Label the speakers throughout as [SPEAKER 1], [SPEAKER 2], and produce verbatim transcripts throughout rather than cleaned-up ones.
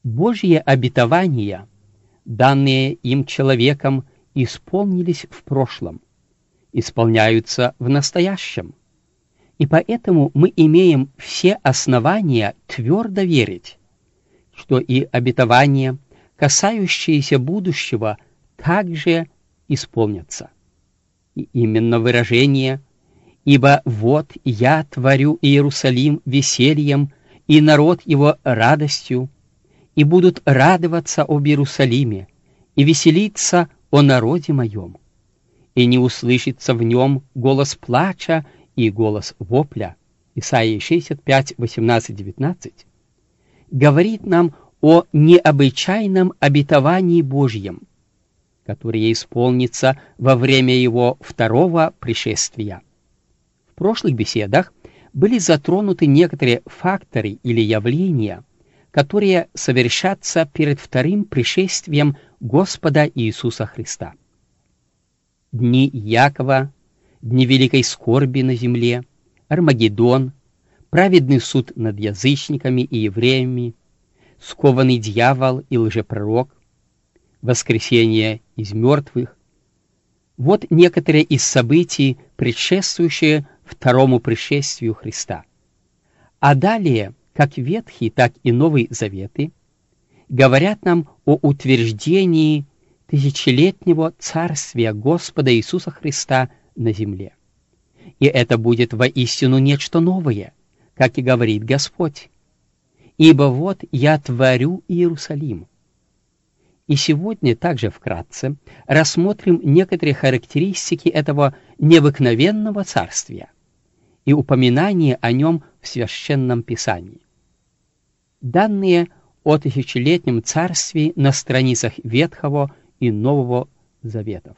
[SPEAKER 1] Божьи обетования, данные им человеком, исполнились в прошлом, исполняются в настоящем. И поэтому мы имеем все основания твердо верить, что и обетования, касающиеся будущего, также исполнятся. И именно выражение «Ибо вот я творю Иерусалим весельем, и народ его радостью, и будут радоваться об Иерусалиме, и веселиться о народе моем, и не услышится в нем голос плача и голос вопля» Исайя шестьдесят пять, восемнадцать, девятнадцать, говорит нам о необычайном обетовании Божьем, которое исполнится во время его второго пришествия. В прошлых беседах были затронуты некоторые факторы или явления, которые совершатся перед вторым пришествием Господа Иисуса Христа. Дни Якова, дни великой скорби на земле, Армагеддон, праведный суд над язычниками и евреями, скованный дьявол и лжепророк, воскресение из мертвых. Вот некоторые из событий, предшествующие второму пришествию Христа. А далее, как Ветхий, так и Новый Заветы, говорят нам о утверждении тысячелетнего царствия Господа Иисуса Христа на земле. И это будет воистину нечто новое, как и говорит Господь. «Ибо вот я творю Иерусалим». И сегодня также вкратце рассмотрим некоторые характеристики этого необыкновенного царствия и упоминание о нем в Священном Писании. Данные о тысячелетнем царстве на страницах Ветхого и Нового Заветов.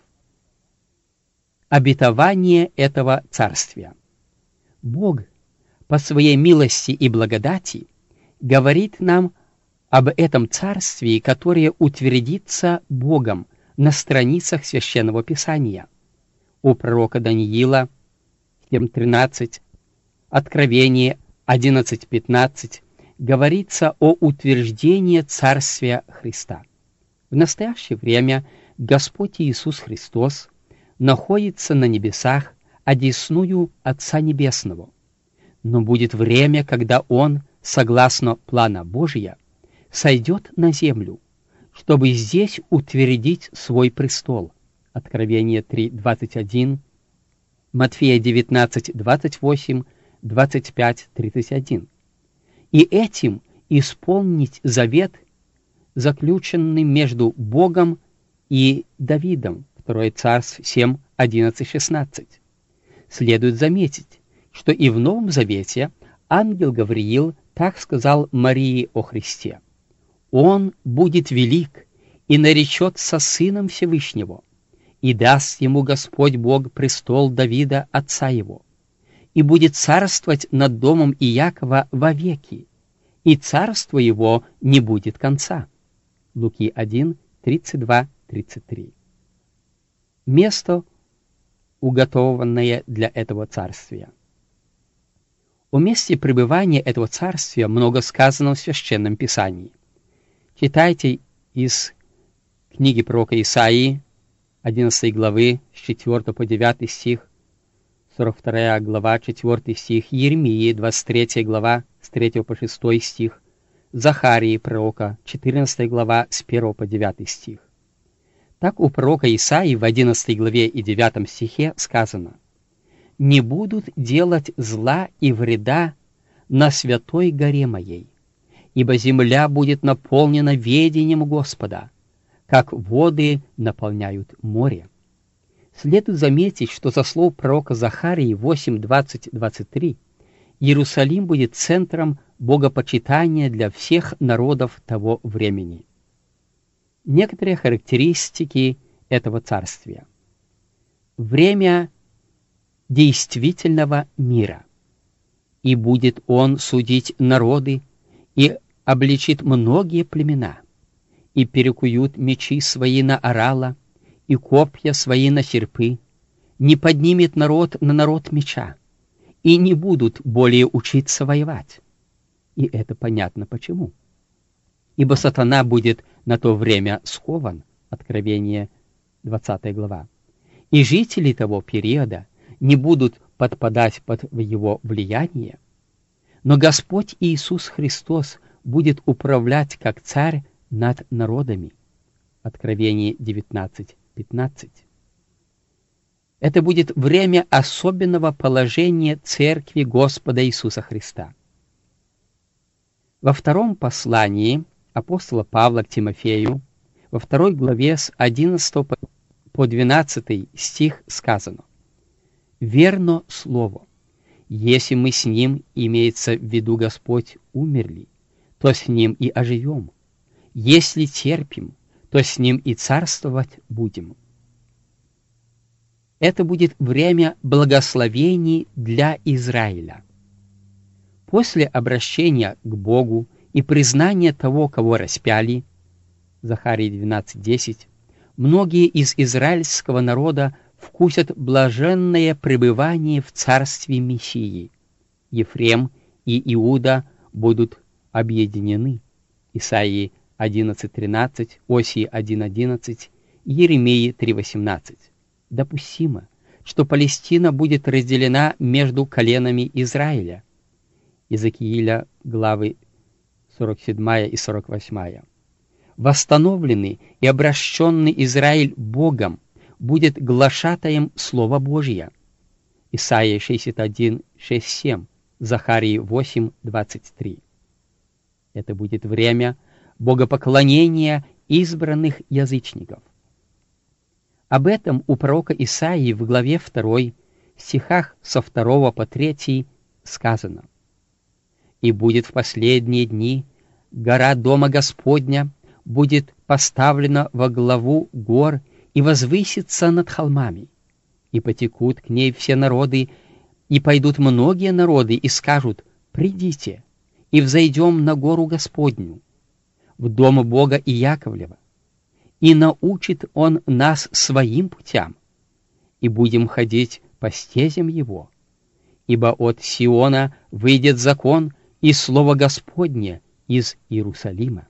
[SPEAKER 1] Обетование этого царствия. Бог по своей милости и благодати говорит нам об этом царстве, которое утвердится Богом на страницах Священного Писания. У пророка Даниила семь тринадцать, Откровение одиннадцать пятнадцать говорится о утверждении царствия Христа. В настоящее время Господь Иисус Христос находится на небесах, одесную Отца Небесного. Но будет время, когда Он, согласно плана Божия, сойдет на землю, чтобы здесь утвердить свой престол. Откровение три двадцать один, Матфея девятнадцать двадцать восемь, двадцать пять тридцать один. И этим исполнить завет, заключенный между Богом и Давидом. второе Царств семь одиннадцать шестнадцать. Следует заметить, что и в Новом Завете ангел Гавриил так сказал Марии о Христе: «Он будет велик и наречется Сыном Всевышнего, и даст ему Господь Бог престол Давида, отца его, и будет царствовать над домом Иакова вовеки, и царство его не будет конца». Луки один тридцать два тридцать три. Место, уготованное для этого царствия. О месте пребывания этого царствия много сказано в Священном Писании. Читайте из книги пророка Исаии, одиннадцатой главы, с четвёртого по девятый стих, сорок вторая глава, четвёртый стих, Иеремии, двадцать третья глава, с третьего по шестой стих, Захарии пророка, четырнадцатая глава, с первого по девятый стих. Так у пророка Исаии в одиннадцатой главе и девятом стихе сказано: «Не будут делать зла и вреда на святой горе моей, ибо земля будет наполнена ведением Господа, как воды наполняют море». Следует заметить, что со слов пророка Захарии восемь двадцать двадцать три Иерусалим будет центром богопочитания для всех народов того времени. Некоторые характеристики этого царствия. Время действительного мира. «И будет он судить народы, и обличит многие племена, и перекуют мечи свои на орала, и копья свои на серпы, не поднимет народ на народ меча, и не будут более учиться воевать». И это понятно почему. ибо сатана будет на то время скован, Откровение двадцатая глава, и жители того периода не будут подпадать под его влияние, но Господь Иисус Христос будет управлять как царь над народами. Откровение девятнадцать пятнадцать. Это будет время особенного положения Церкви Господа Иисуса Христа. Во втором послании апостола Павла к Тимофею, во второй главе с одиннадцатого по двенадцатый стих сказано: «Верно слово, если мы с Ним, имеется в виду Господь, умерли, то с Ним и оживем. Если терпим, то с Ним и царствовать будем». Это будет время благословений для Израиля. После обращения к Богу и признания того, кого распяли, Захарии двенадцать десять, многие из израильского народа вкусят блаженное пребывание в царстве Мессии. Ефрем и Иуда будут объединены. Исаии одиннадцать тринадцать, Осии один одиннадцать, Еремии три восемнадцать. Допустимо, что Палестина будет разделена между коленами Израиля. Иезекииля, главы сорок седьмая и сорок восьмая. Восстановленный и обращенный Израиль Богом будет глашатаем Слова Божия. Исайя шестьдесят один шесть семь, Захарии восемь двадцать три. Это будет время богопоклонения избранных язычников. Об этом у пророка Исаии в главе второй, стихах со второго по третий сказано: «И будет в последние дни гора Дома Господня будет поставлена во главу гор и возвысится над холмами, и потекут к ней все народы, и пойдут многие народы, и скажут: придите, и взойдем на гору Господню, в дом Бога Иаковлева, и научит Он нас своим путям, и будем ходить по стезям Его, ибо от Сиона выйдет закон и слово Господне из Иерусалима».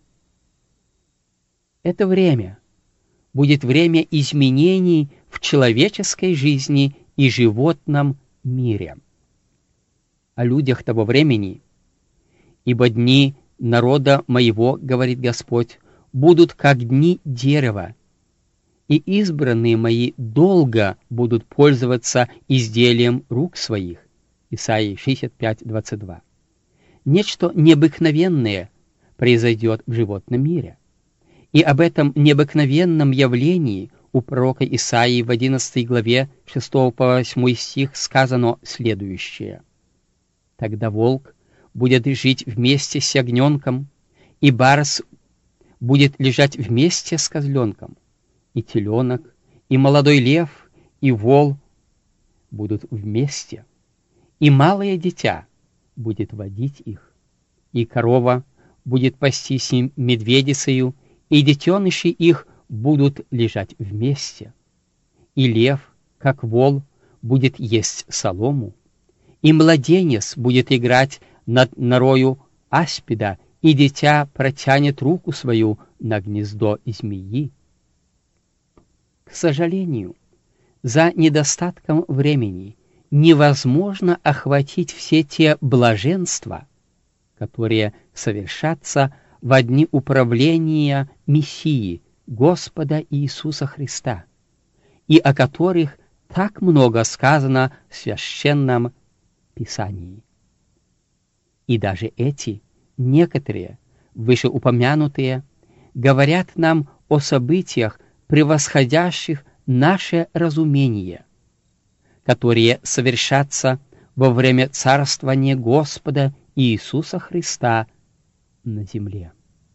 [SPEAKER 1] Это время будет время изменений в человеческой жизни и животном мире. О людях того времени: «Ибо дни народа моего, говорит Господь, будут как дни дерева, и избранные мои долго будут пользоваться изделием рук своих». Исайя шестьдесят пять двадцать два. Нечто необыкновенное произойдет в животном мире. И об этом необыкновенном явлении у пророка Исаии в одиннадцатой главе шестого по восьмой стих сказано следующее: «Тогда волк будет жить вместе с ягненком, и барс будет лежать вместе с козленком, и теленок, и молодой лев, и вол будут вместе, и малое дитя будет водить их, и корова будет пастись медведицею, и детеныши их будут лежать вместе, и лев, как вол, будет есть солому, и младенец будет играть над норою аспида, и дитя протянет руку свою на гнездо змеи». К сожалению, за недостатком времени невозможно охватить все те блаженства, которые совершатся во дни управления Мессии, Господа Иисуса Христа, и о которых так много сказано в Священном Писании. И даже эти, некоторые, вышеупомянутые, говорят нам о событиях, превосходящих наше разумение, которые совершатся во время царствования Господа Иисуса Христа на земле.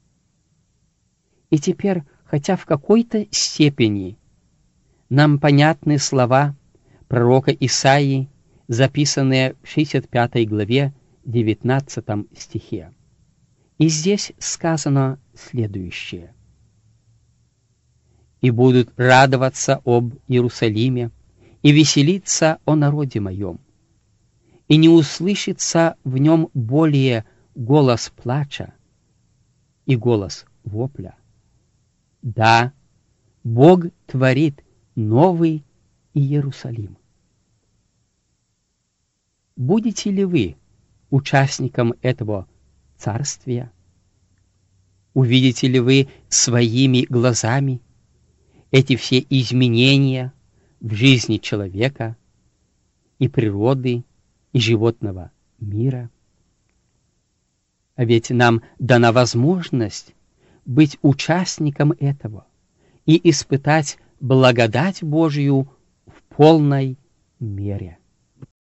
[SPEAKER 1] И теперь, хотя в какой-то степени нам понятны слова пророка Исаии, записанные в шестьдесят пятой главе девятнадцатом стихе. И здесь сказано следующее: «И будут радоваться об Иерусалиме, и веселиться о народе моем, и не услышится в нем более голос плача, и голос вопля. Да, Бог творит новый Иерусалим. Будете ли вы участником этого царствия? Увидите ли вы своими глазами эти все изменения в жизни человека и природы, и животного мира? А ведь нам дана возможность быть участником этого и испытать благодать Божию в полной мере.